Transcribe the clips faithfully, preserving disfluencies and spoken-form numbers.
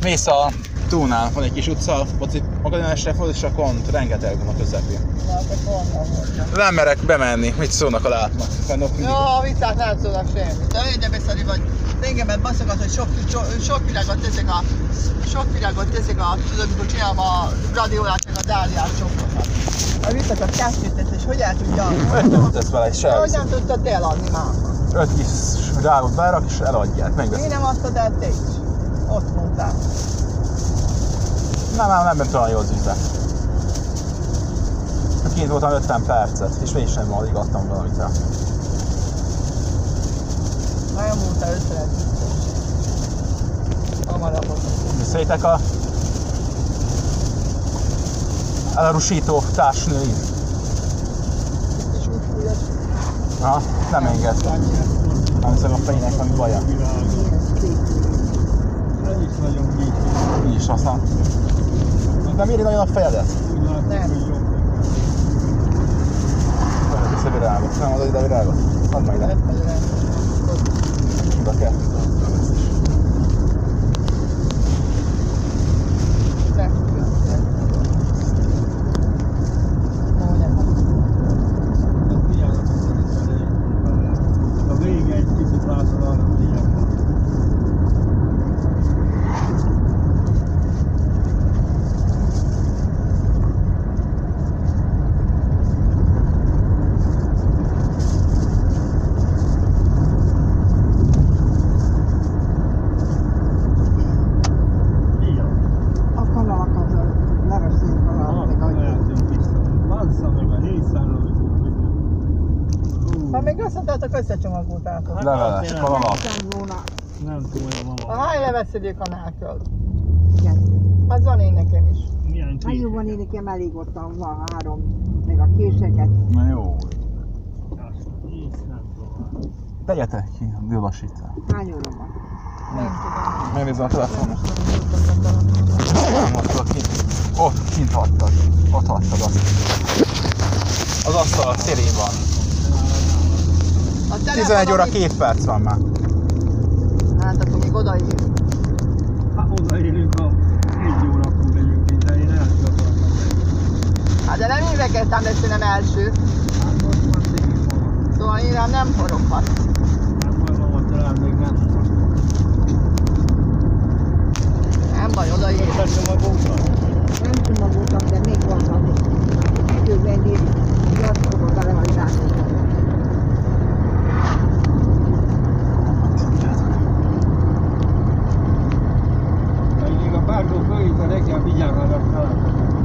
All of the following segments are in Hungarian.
Mész a túnál, van egy kis utca, ott itt magadánesre fordul, és a kont rengeteg van a közepén. Nem merek bemenni, mit szólnak a látnak? Jó, a viccák nem szólnak semmit. De én de beszélni vagy. Régebben baszogat, hogy sok, sok, sok virágot teszek a... Sok virágot teszek a... Tudod, mikor csinálom a gladiolát, meg a dáliát sokokat. A viccak a kettőt tesz, és hogy el tudja? Ötöt tesz vele, és elviszik. Hogy nem tudtad eladni már. Öt kis virágot berak, és eladják, megveszik. Mi nem adtad el te is? Ott mondtál. Nem, nem, nem ment olyan jó az üzlet. Kint voltam ötven percet, és mégis sem alig adtam valamit rá. Nagyon múltál összelet. Hamarabb ott. Beszéljétek a... elárusító társnői. És úgy fújod. Aha, nem enged. Nem hiszem a fejének valami baja. Ez is nagyon víz. Így is aztán. Nem éri nagyon a fejedet? Nem. Ezt a virágot. Nem adod ide a virágot? Add meg ide. Oda kell. A vége egy kicsit látod arra, hogy ilyen van. Összecsomagoltátok. Leveles, csak van alap. Nem tudom, hogy A hány leveszedő kanálköl? Kettő. Az van én nekem is. milyen kések. Nagyon van, én nekem elég ott van három, meg a késeket. Na jó. Azt hisz, nem tudom. Tegyetek ki, villassítva. Hány óra van? Nem tudom. Megnézem a telefonon. Nem ott kint. Ott kint hagytad. Ott hagytad azt. Az asztal a szélén van. tizenegy óra két perc van már. Hát akkor még odaérünk. Hát odaérünk, ha négy órakor megyünk, de én első akartam menni. Hát de nem én kezdtem lesz, nem első. Hát most már szépen van. Szóval én rám nem foroghatsz. Nem hallom, hogy talán még nem van. Nem baj, odaérünk. Köszönöm a gókat. Nem csomagoltam, de még vannak. Időben én játszóba belehajtáltam. Még a pártó fölít a reggel vigyáznak talán.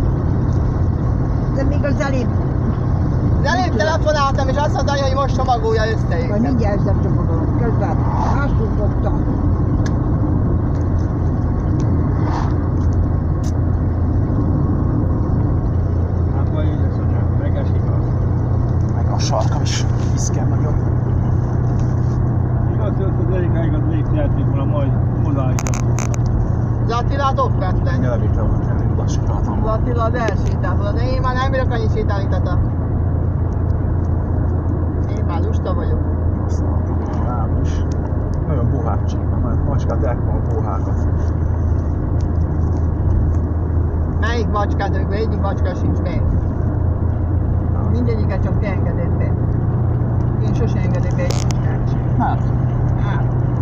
De még az előbb, De előbb telefonáltam és azt mondta, hogy most csomagolja össze vagy őket. mindjárt összecsomagolom. Közben másul fogtam. Nem baj, édesanyám, megesik az. Meg a sarkam is viszkel nagyon. Igaz, hogy az Erikáig az lépjelték volna, majd odaállítom. Az Attilát ott vettek. Engem levétel van, elég lassítatom. Az Attila az elsétált volna, de én már nem bírok annyi sétálni, tata. Én már lusta vagyok. Rám is. Nagyon buhák csíkban, mert macskát elkapom a buhákat. Melyik macskát, ők egyik macska sincs be. Mindegyiket csak te engeded be. Én sose engedek be egy macskát sem. Hát, Hát.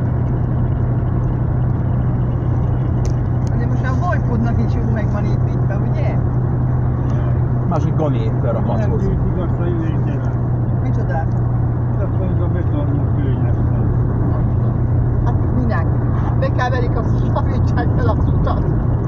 De most már Bolypodnak is úgy meg van építve, ugye? másik Gani lerakathoz. Nem gyűjtik azt a üvénytére. Micsodát? Azt mondjuk a betonunk kőnyek. Hát minek? Be kell verik a javítsák fel a utat.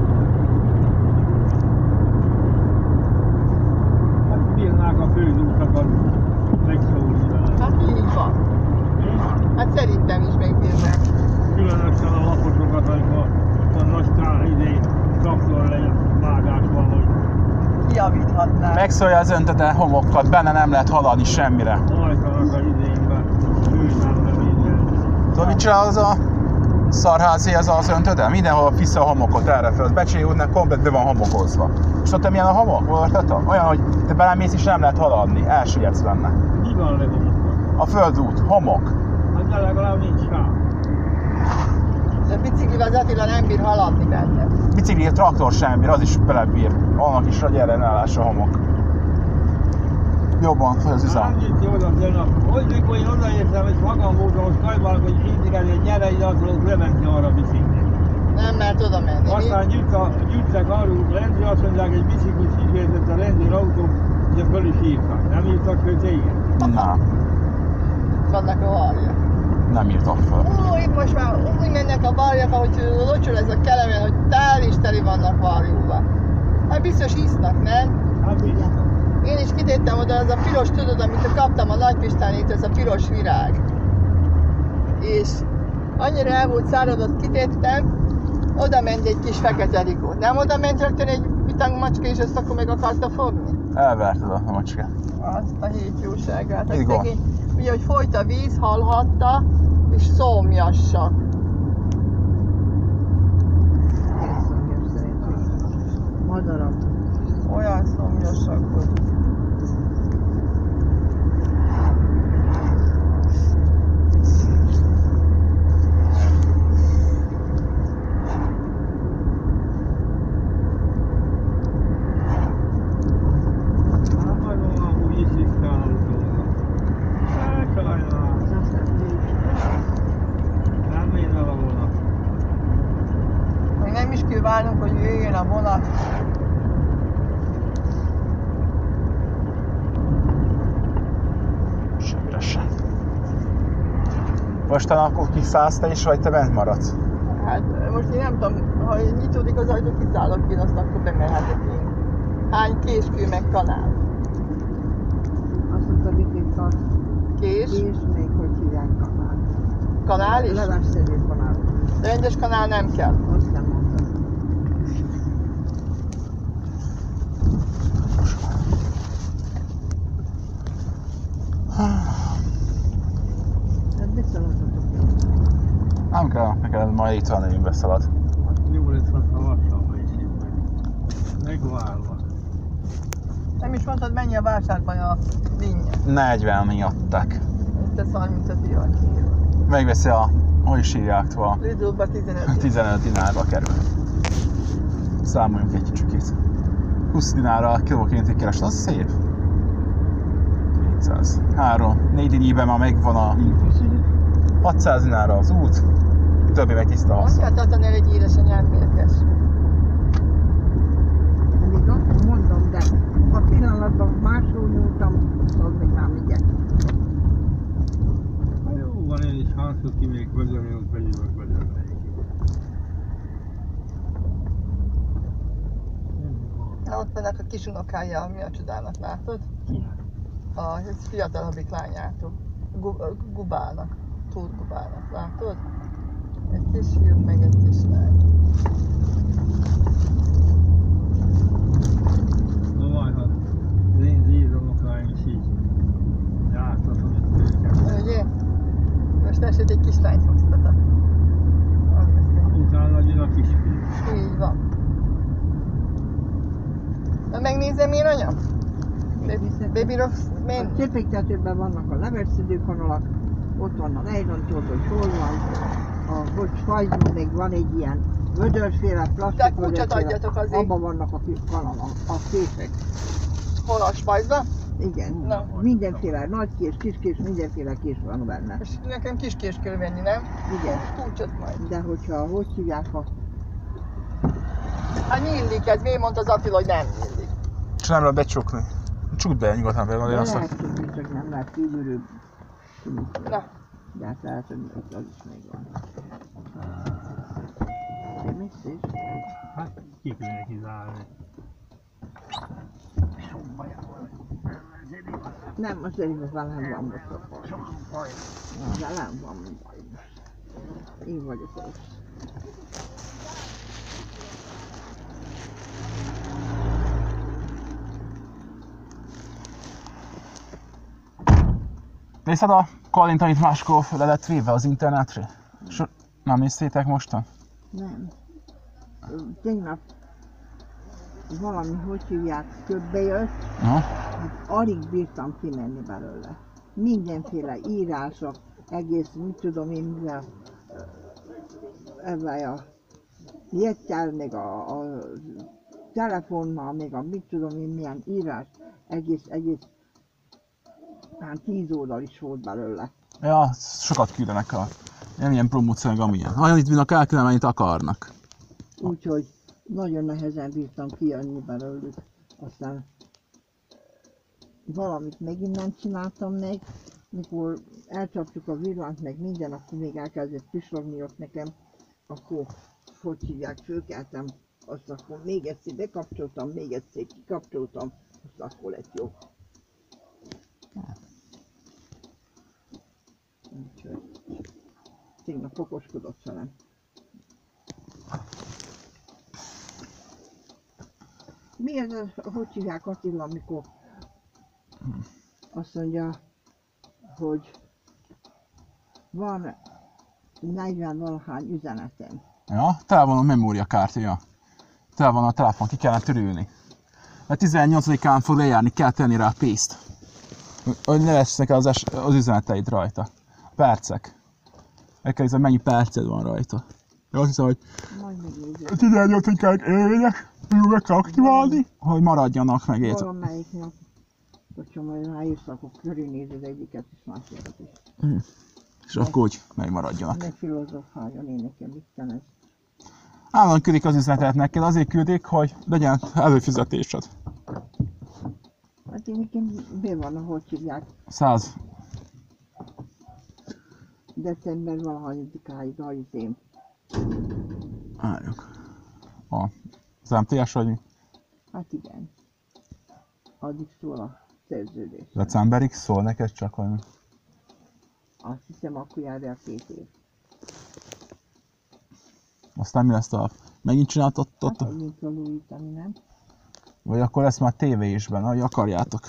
Hát bírnák a főzútakat megszólni vele. Hát így van. Hát szerintem is megbírnák. Különösen a laposokat, amikor a nagy kár idén traktor legyen vágásban, hogy Kijavíthatnák. Megszólja az öntöde homokat, benne nem lehet haladni semmire. ajtanak a idénbe, főzárra minden. Tudod, mit csinál az a szarházi, ez az öntöde? Mindenhol vissza a homokot erre fel. Az Becsei útnak komplet be van homokozva. És tudod, milyen a homok? Voltatok? Olyan, hogy te belemész és nem lehet haladni, elsüllyedsz benne. Mi van lehomokkal? A földút, homok. Hát de legalább nincs rá. De biciklivel az Attila nem bír haladni benne. Bicikli, traktor sem bír, az is belebír. Annak is nagy ellenállás a homok. Jobban fel az üzem. Annyit jó az ön, hogy mikor én odaértem, és magam voltam, most kajbálok, hogy mindig elég gyere, így azon lemenni arra a biciklit. Nem mert oda menni. Aztán gyűjt a, gyűjttek arról, rendőr azt mondják, egy biciklis ígérzett a rendőr autó, ugye föl is írtak. Nem írtak föl téged? Nem, Vannak a varjak. nem írtak fel. Ó, itt most már úgy mennek a varjak, ahogy locsul ez a kelemen, hogy tál is teli vannak varjúba. Hát biztos isznak, nem? Hát igen. Én is kitettem oda, az a piros, tudod, amit kaptam a Nagypistánét, ez a piros virág. És annyira el volt száradott, kitettem, oda ment egy kis fekete rigó. Nem oda ment rögtön egy bitang macska, és ezt akkor meg akarta fogni? Elverted a macska. Azt a hét jóságát. Így van. Ugye, hogy folyt a víz, hallhatta, és szomjassak. Szomjas szerintem. Madarak. Olyan szomjasak, hogy... Még nem is kell várnunk, hogy jöjjön a vonat. Semmire sem. Mostan akkor kiszállsz te is, vagy te bent maradsz? Hát most én nem tudom, ha nyitódik az ajtó, kiszállok ki, azt akkor bemehetek én. Hány késkő meg kanál? Azt mondta, hogy tart. Kés? És még hogy hívják kanál. Kanál is? Levesszerű kanál. Rendes kanál nem kell. Azt nem mondta. Hát beszalatotok. Nem kell, neked majd itt van, én beszalad. Jó lesz, ha lassan is itt meg. Megválva. Nem is mondtad, mennyi a vásárban a dinnye? negyven miattak. Itt ez harmincöt vagy. Megveszi a, hogy is írják tovább, Lidlba tizenöt. tizenöt dinárba kerül. Számoljunk egy kicsikét. húsz dinárral kilóként keresed, az szép. kétszáz. három, négy dinnyében már megvan a hatszáz dinárra az út, többi meg tiszta Azt haszon. kell tartani el egy édesanyám mérges. Még azt mondom, de a pillanatban máshol nyúltam, az még már vigyek. Hát jó van, én is hányszor ki még közölni, ott begyűlök közölni. Na, ott vannak a kis unokája, mi a csodának, látod? A fiatalabbik lányától. Gu- Gubának, Tóth Gubának, látod? Egy kis fiú, meg egy kis lány. Na majd, hát az én zízonokáim is így jártatom itt őket. Ugye? Most eset egy kislányt hoztatok. Az lesz. Utána jön a kisfiú. Így van. Na megnézem én, anya? Baby Rocks, A menj? csirpiktetőben vannak a levegszedő kanalak, ott van a lejrontól, hogy hol van. A hogy fajzban még van egy ilyen vödörféle, De plastik kulcsot adjatok azért. abban vannak a kis kanalak, a készek. Hol a spajzba? Igen, Na. mindenféle nagy kés, kis kés, mindenféle kés van benne. És nekem kis kés kell venni, nem? Igen, Kulcsot majd. de hogyha hogy hívják a... Hát nyílik ez, miért mondta az Attila, hogy nem nyílik? És nem lehet becsukni. Csukd be nyugodtan be, De azért azt lehet tudni, csak nem lehet kívülről. Na, De hát lehet, hogy ott az is még van. Te mész is? Hát ki kéne kizárni. Nem, az egyik velem van most a baj. Velem van baj most. Én vagyok rossz. Nézted a Kalint, amit máskor le lett véve az internetre? So, nem néztétek mostan? Nem. Tegnap valami, hogy hívják, köbbe jött, No. hát alig bírtam kimenni belőle. Mindenféle írások, egész, mit tudom én, mivel ebben a jettel, meg a, a telefonnal, meg a mit tudom én milyen írás, egész, egész, hát tíz oldal is volt belőle. Ja, sokat küldenek a nem ilyen promóció, meg amilyen. Annyit bírnak elküldenem, amennyit akarnak. Úgyhogy nagyon nehezen bírtam kijönni belőlük. Aztán valamit megint nem csináltam meg, mikor elcsaptuk a villanyt, meg minden, akkor még elkezdett pislogni ott nekem, akkor hogy hívják, fölkeltem, azt akkor még egyszer bekapcsoltam, még egyszer kikapcsoltam, azt akkor lett jó. Úgyhogy tegnap okoskodott velem. Mi ez, a, hogy hívják Attila, amikor azt mondja, hogy van negyven valahány üzenetem. Ja, tele van a memóriakártya. Tele van a telefon, ki kellene törülni. A tizennyolcadikán fog lejárni, kell tenni rá a pénzt. Hogy ne lesznek az, es- az üzeneteid rajta. Percek. Meg kell nézni, mennyi perced van rajta. Azt hiszem, hogy Majd megnézzük. tizennyolcadikán éljenek, meg kell aktiválni, hogy maradjanak meg érted. Valamelyik nap, hogyha majd ráírsz, akkor körülnézed egyiket és másikat is. És akkor úgy megmaradjanak. Ne filozofáljon én nekem itten ez. Állandóan küldik az üzenetet neked, azért küldik, hogy legyen előfizetésed. Hát én nekem be van, ahogy hívják, száz. december valahanyadikáig a izém. Várjuk. A az em té es vagy mi? Hát igen. Addig szól a szerződés. Decemberig szól neked csak, hogy mi? Azt hiszem, akkor jár el két év. Aztán mi lesz a... Megint csináltatok? Hát megint kell újítani, nem? Vagy akkor lesz már tévé is benne, hogy akarjátok.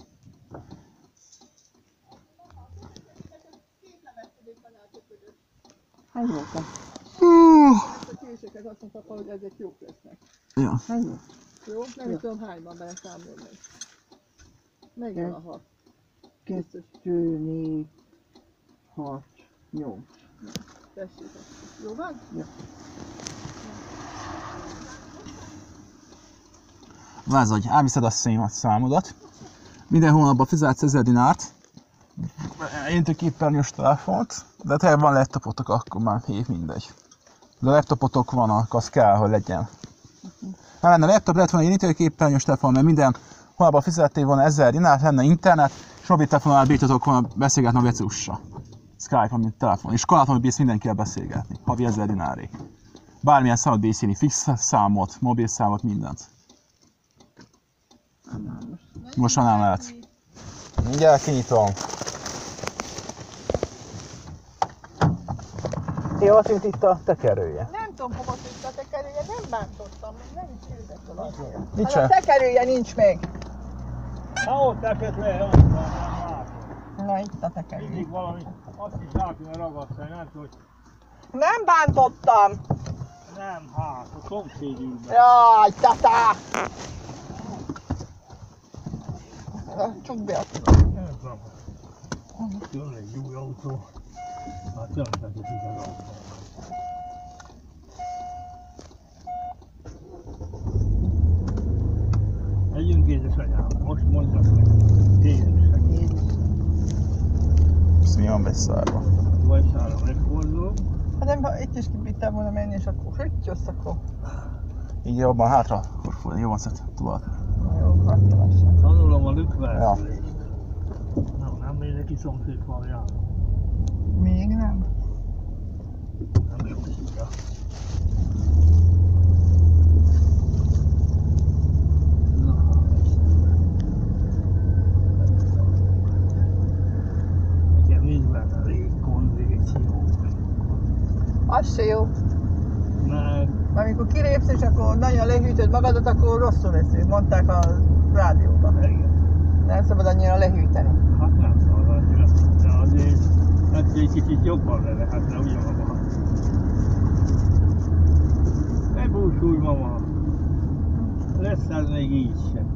Hány voltam? A késeket azt mondta, hogy ezek jók lesznek. Ja. Hány volt? Jó? Nem tudom hányban beleszámolni meg. Megvan a hat. Kettő, négy, hat, nyolc. Tessék. Jó van? Ez, hogy elviszed a szémat számodat. Minden hónapban fizetsz ezer dinárt. Én tök képernyős telefont, de ha van laptopotok, akkor már hív mindegy. De laptopotok vannak, az kell, hogy legyen. Ha lenne laptop, lett volna egy képernyős telefon, mert minden hónapban fizettél volna ezer dinárt, lenne internet, és mobiltelefonnal bírtatok volna beszélgetni a vecussal. Skype-on, mint telefon. És kaláton, hogy bírsz mindenkivel beszélgetni. Havi ezer dináré. Bármilyen számot bírsz írni, fix számot, mobil számot, mindent. Most már nem lehet. Mindjárt kinyitom. Jó, azt mint itt a tekerője. Nem tudom, hova tűnt a tekerője, nem bántottam, még nem is érdekel azért. Mit Hát a tekerője nincs még. Ha ott esett le, ott van, nem látom. Na itt a tekerője. Mindig valami, azt is rá kéne ragasztani, nem tudom, hogy Nem bántottam! nem, hát, a szomszéd ül be. Jaj, tata! Csukd be azt. Nem tudom. Jön egy új autó. Hát jönnek is az autó. Megyünk édesanyám, most mondjak meg. Édesanyám. Ez mi van beszárva? Vajszára megfordulok. Hát nem, ha itt is kibittem volna menni, és akkor hüttyössz, akkor... Így jobban hátra, akkor fordul, jó van szett, tovább. Jó, hát lassan. Tanulom a lükverülést. Nem, nem megyek ki szomszéd faljára. Még nem? Nem sokszor. Nekem nincs benne rég kondició. Az se jó. Meg Mert amikor kilépsz és akkor nagyon lehűtöd magadat, akkor rosszul lesz, mondták a rádióban. igen. Nem szabad annyira lehűteni. Hát nem szabad annyira, de azért hát egy kicsit jobban le lehetne ugyanabban. Ne búsulj, mama! Lesz ez még így sem.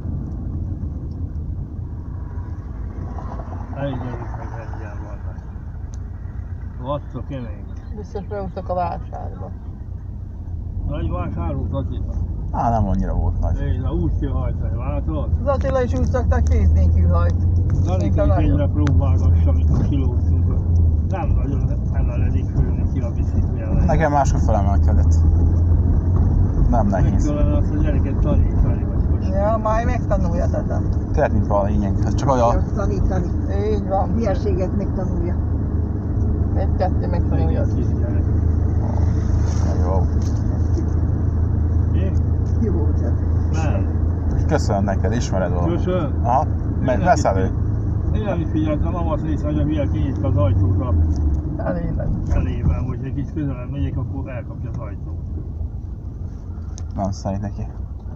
Elégyedik meg rendjel vannak. Vattól kemény. Biztos beúsztak a vásárba. Nagy vásárlót Attila. Á, nem annyira volt nagy. Én a úgy kell hajtani, látod? Az Attila is úgy szoktak kéz nélkül hajt. Danika is egyre próbálgassa, amikor kilóztunk. Nem nagyon emeledik föl neki a bicikliára. Nekem máskor felemelkedett. Nem Meg nehéz. kellene azt a gyereket tanítani, vagy hogy. Ja, majd megtanulja, tetem. Technika a lényeg. Ez csak olyan... Azt tanítani. Így van. Hülyeséget megtanulja. Egy-kettő megtanulja. Egész kis gyerek. Jó. Én? Jó volt ez. Nem. Köszönöm neked, ismered valami. Köszön. Aha, meg veszel ő. Én nem is figyeltem, avasz része, hogy a hülye kinyitva az ajtót a Elében. elében, hogy egy kicsit közelebb megyek, akkor elkapja az ajtót. Nem számít neki.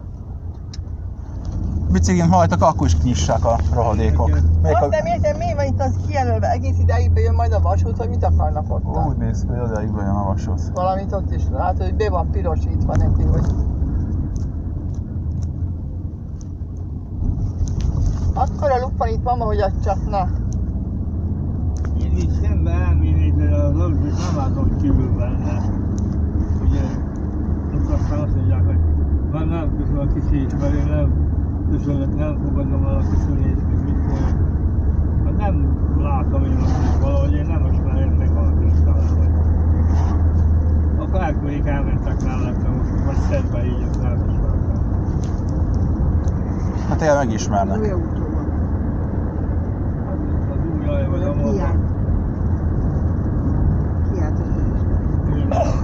Biciklin hajtak, akkor is nyissák a rohadékok. Melyik Azt a... nem értem, miért van itt az kijelölve? Egész ideig bejön majd a vasút, vagy mit akarnak ott? Úgy néz ki, hogy odaig jön a vasút. Valamit ott is látod, hogy be van pirosítva neki, hogy... Akkora luk van itt mama, hogy az csak na. Én is szembe elménézve az autót nem látom kívül benne. Ugye, ott aztán azt mondják, hogy már nem köszön a kicsi is, mert én nem köszönök, nem fogadom el a köszönést, meg mit mondjuk. Hát nem látom én azt, hogy valahogy én nem ismerem meg a köszönöm, vagy. Akárkorék elmentek mellettem, vagy szedbe így, azt nem ismertem. Hát én megismerne. Új autó van. Az új jaj, vagy a maga. Kiállt. Kiállt, azt nem ismerem. Én nem.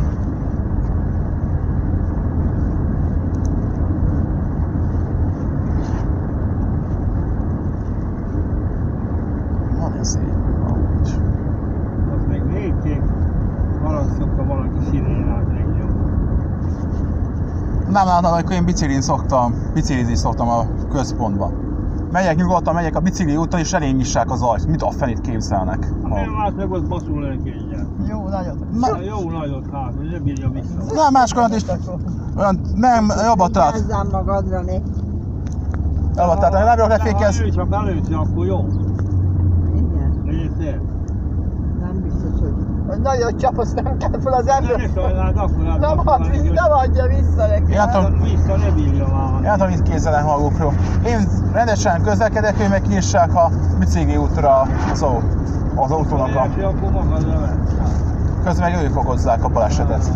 Nagyon szép. Amúgy is. Azt még végképp haragszokta valaki szirénát legyen. Nem látod, amikor én biciklin szoktam, biciklizni szoktam a központba. Megyek nyugodtan, megyek a bicikli úton és elém nyissák az ajtót. Mit a fenét képzelnek? Ha nem lát meg, ott baszul neki egyet. Jó, nagyot. Na, Jó nagyot hát, hogy ne bírja vissza. nem, máskor olyan is, olyan, nem, jobbat tehát, Vigyázzál magadra, ne. jobbat tehát, nem bírok Ha lefékez. ő csak előtt, akkor jó. Igen. Nézzél. Nem biztos, hogy... Hogy nagyot csapasz, nem kell fel az Ne ember. sajnáld, akkor hát Nem, ad, nem adja vissza neki. Én tudom, Vissza ne bírja már. én tudom, mit kézzelek magukról. Én rendesen közlekedek, hogy meg kinyissák a bicikli útra az, au- az autónak a... Első, akkor magadra vett. Közben meg ők okozzák a balesetet.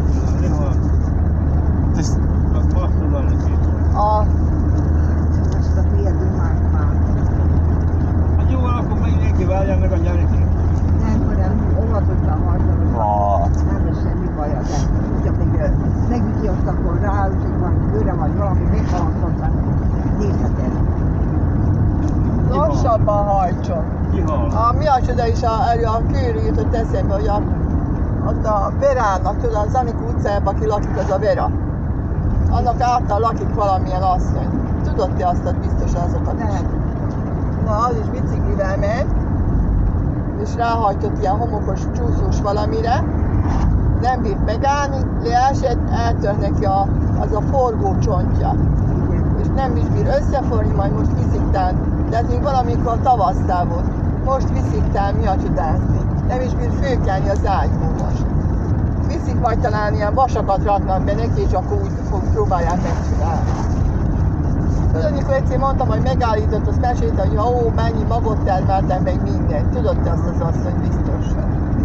Tiszt, Csak baszol a neki. A, Most a fiadó már már. Hát jó, akkor meg mindenki várja meg a gyerekét. Nem, hanem óvatosan hajtanak. Vat. Nem lesz semmi baja, de hogyha még ö, megüti azt, akkor ráütik van őre, vagy valami meghaladhatnak. Nézheted. lassabban hajtson. Kihal. A mi a csoda is a, elő a kőrű jutott eszembe, hogy a, ott a Verának, tudod, az Anikó utcájában, aki lakik, az a Vera. Annak által lakik valamilyen asszony. Tudod te azt biztos azokat is? Nem. Na, az is biciklivel ment, és ráhajtott ilyen homokos, csúszós valamire, nem bírt megállni, leesett, eltört neki a, az a forgó csontja. Igen. És nem is bír összeforni, majd most viszik tán, de ez még valamikor tavasztál volt. Most viszik tán, mi a csodázni. Nem is bír fölkelni az ágyból most. Viszik, majd talán ilyen vasakat raknak be neki, és akkor úgy fog, próbálják megcsinálni. Tudod, amikor egyszer mondtam, hogy megállított, azt mesélte, hogy ó, mennyi magot termeltem meg mindent. Tudod te azt az asszony biztosan.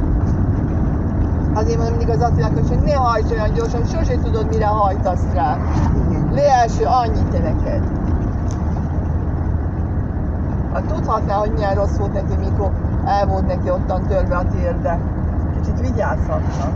Azért mondom mindig az Attilának, hogy ne hajts olyan gyorsan, sosem tudod, mire hajtasz rá. Igen. Leelső annyit te neked. Hát tudhatná, hogy milyen rossz volt neki, mikor el volt neki ottan törve a térde. Kicsit vigyázhatna.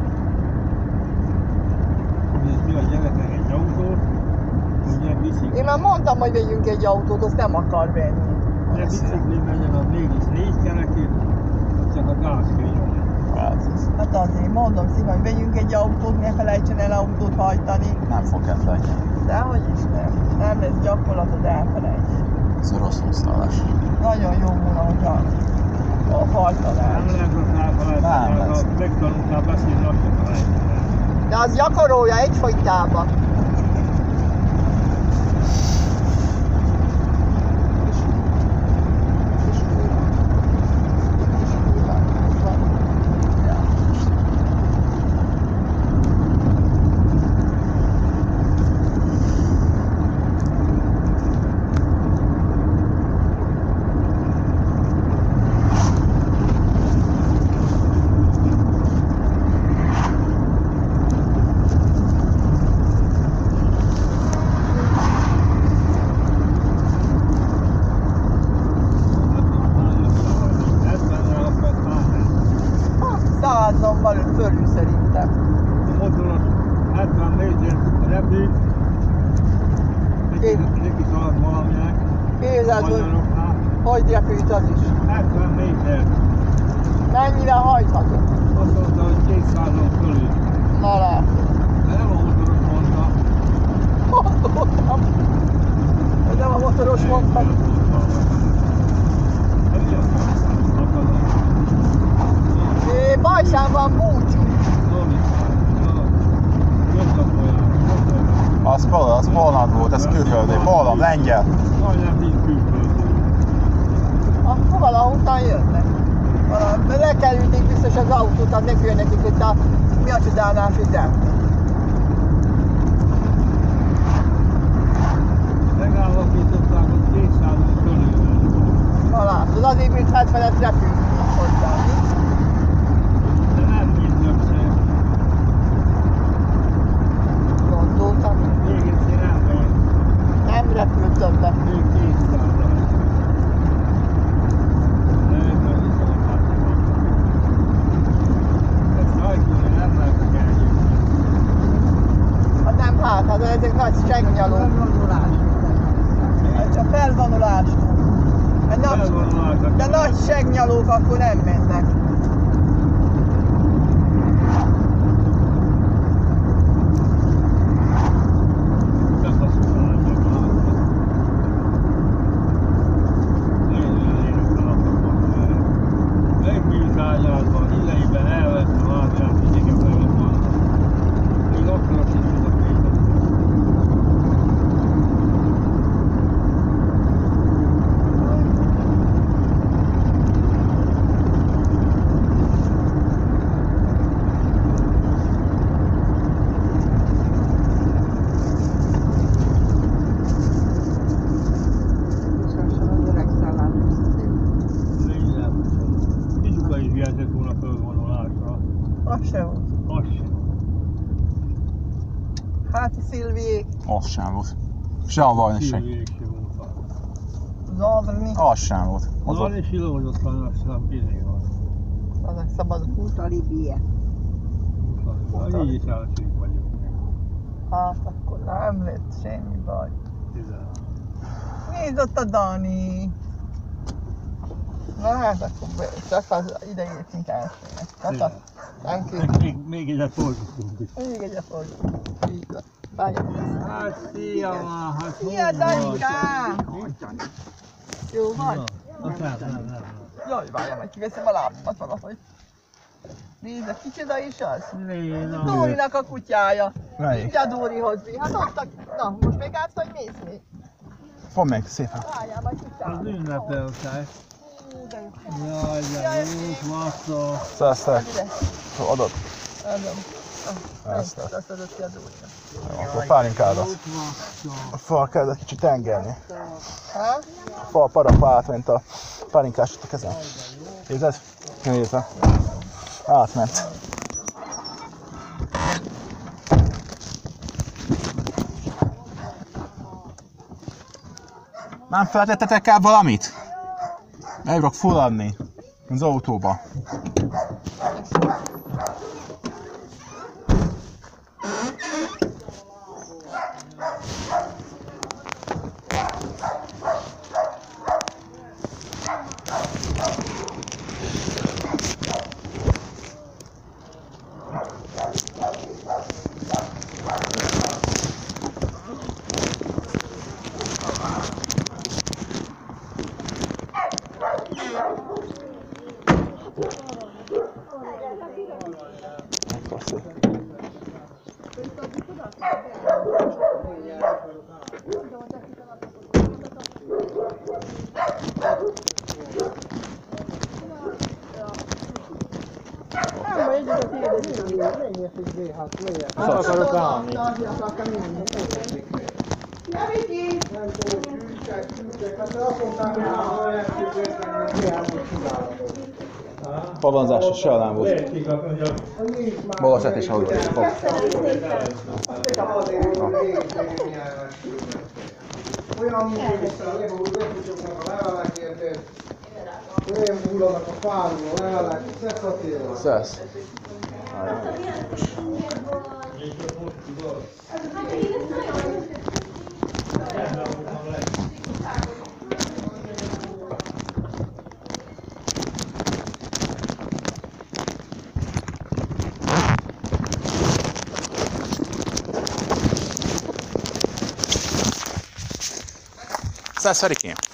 Nézd a gyereknek egy autót, hogy ilyen bicikli. Én már mondtam, hogy vegyünk egy autót, azt nem akar venni. Ne bicikli menjen, az mégis négy kerekű, az csak a gáz kell nyomni. Hát azért mondom szíven, hogy vegyünk egy autót, ne felejtsen el autót hajtani. Nem fog elfelejteni. Dehogy is nem. Nem lesz gyakorlatod, elfelejteni. Ez a rossz hozzáállás. Nagyon jó volna, hogyha a hajtanál. Nem lehet azt elfelejteni, Nem mert lesz. ha megtanultál beszélni, azt sem felejteni. De az gyakorolja egyfolytában. magyaroknál hogy repült az is. hetven méter. Mennyire hajtható? Azt mondta, hogy kétszázon fölül. Na látod. De nem a motoros mondta. Gondoltam. Ez nem a motoros mondta. É, Bajszán van búcsú. Az, pol, az Polland volt, ez külföldi. Polland, lengyel. Majdnem mind külföldi. Akkor valahogy után jönnek. Valahogy lekerülték biztos az autót, az nekül nekik itt a mi a csodálás üzem. Megállapították, hogy kétszázon fölül. Na látod, azért mint hetvenet repült hozzá. De nem mindössze. Gondoltam, Még egyszer nem megy. nem repült többet. Még kétszázon. Nem, hogy viszont hát van. Ezt hajtani nem lehetnek eljönni. Hát nem hát, hát ezek nagy segnyalók. Ez csak felvonulás. Egy nagy, Felvonulásnak. de nagy segnyalók akkor nem mennek. Az se volt. Hát a Szilviék, Az sem volt. Se a Vajni se. Zavrni, Az sem volt. Az Van ott. és ilózottan aztán bizony van. azok szabadok. Utalibie. Így is elcsik vagyunk. Hát akkor nem lett semmi baj. Tizen. Nézd ott a Dani! Na hát akkor be, csak az ide értünk elsőnek. Hát az nem kell. Még, még egyet fordítunk is. Még egyet fordítunk. Így van. Várjatok ezt. Hát szia már, hát Szia hogy Danikám! Jó vagy? vagy? Nem, nem, nem, nem. Jaj, várjál meg, kiveszem a lábamat valahogy. Nézd, kicsoda is az? Léna. Dórinak a kutyája. Melyik? Mindjárt Dórihoz visz. Hát ott a... Na, most még átsz, hogy mész még? Fogd meg szépen. Várjál, majd Az kutyája. ünnepeltek. Hú, de jó. Jaj, de jó, massza. Szász te. Add ide. Adod. Adom. Ezt, ezt. Azt adott ki a Dórinak. Jó, akkor pálinkádat. Ott massza. A fal kell egy kicsit engedni. Ha? A fal parappa átment a pálinkásot a kezem. Érzed? Nézd. Átment. Nem feltettetek el valamit? El tudok fulladni az autóba. Nem akarok állni. Pavanzás se alán volt. Baleset is ahogy fog. Olyan, mint vissza a lehúzó lefucsoknak a levelekért, olyan hullanak a fáról a levelek, szesz Attila. Szesz. Szász Ferikém.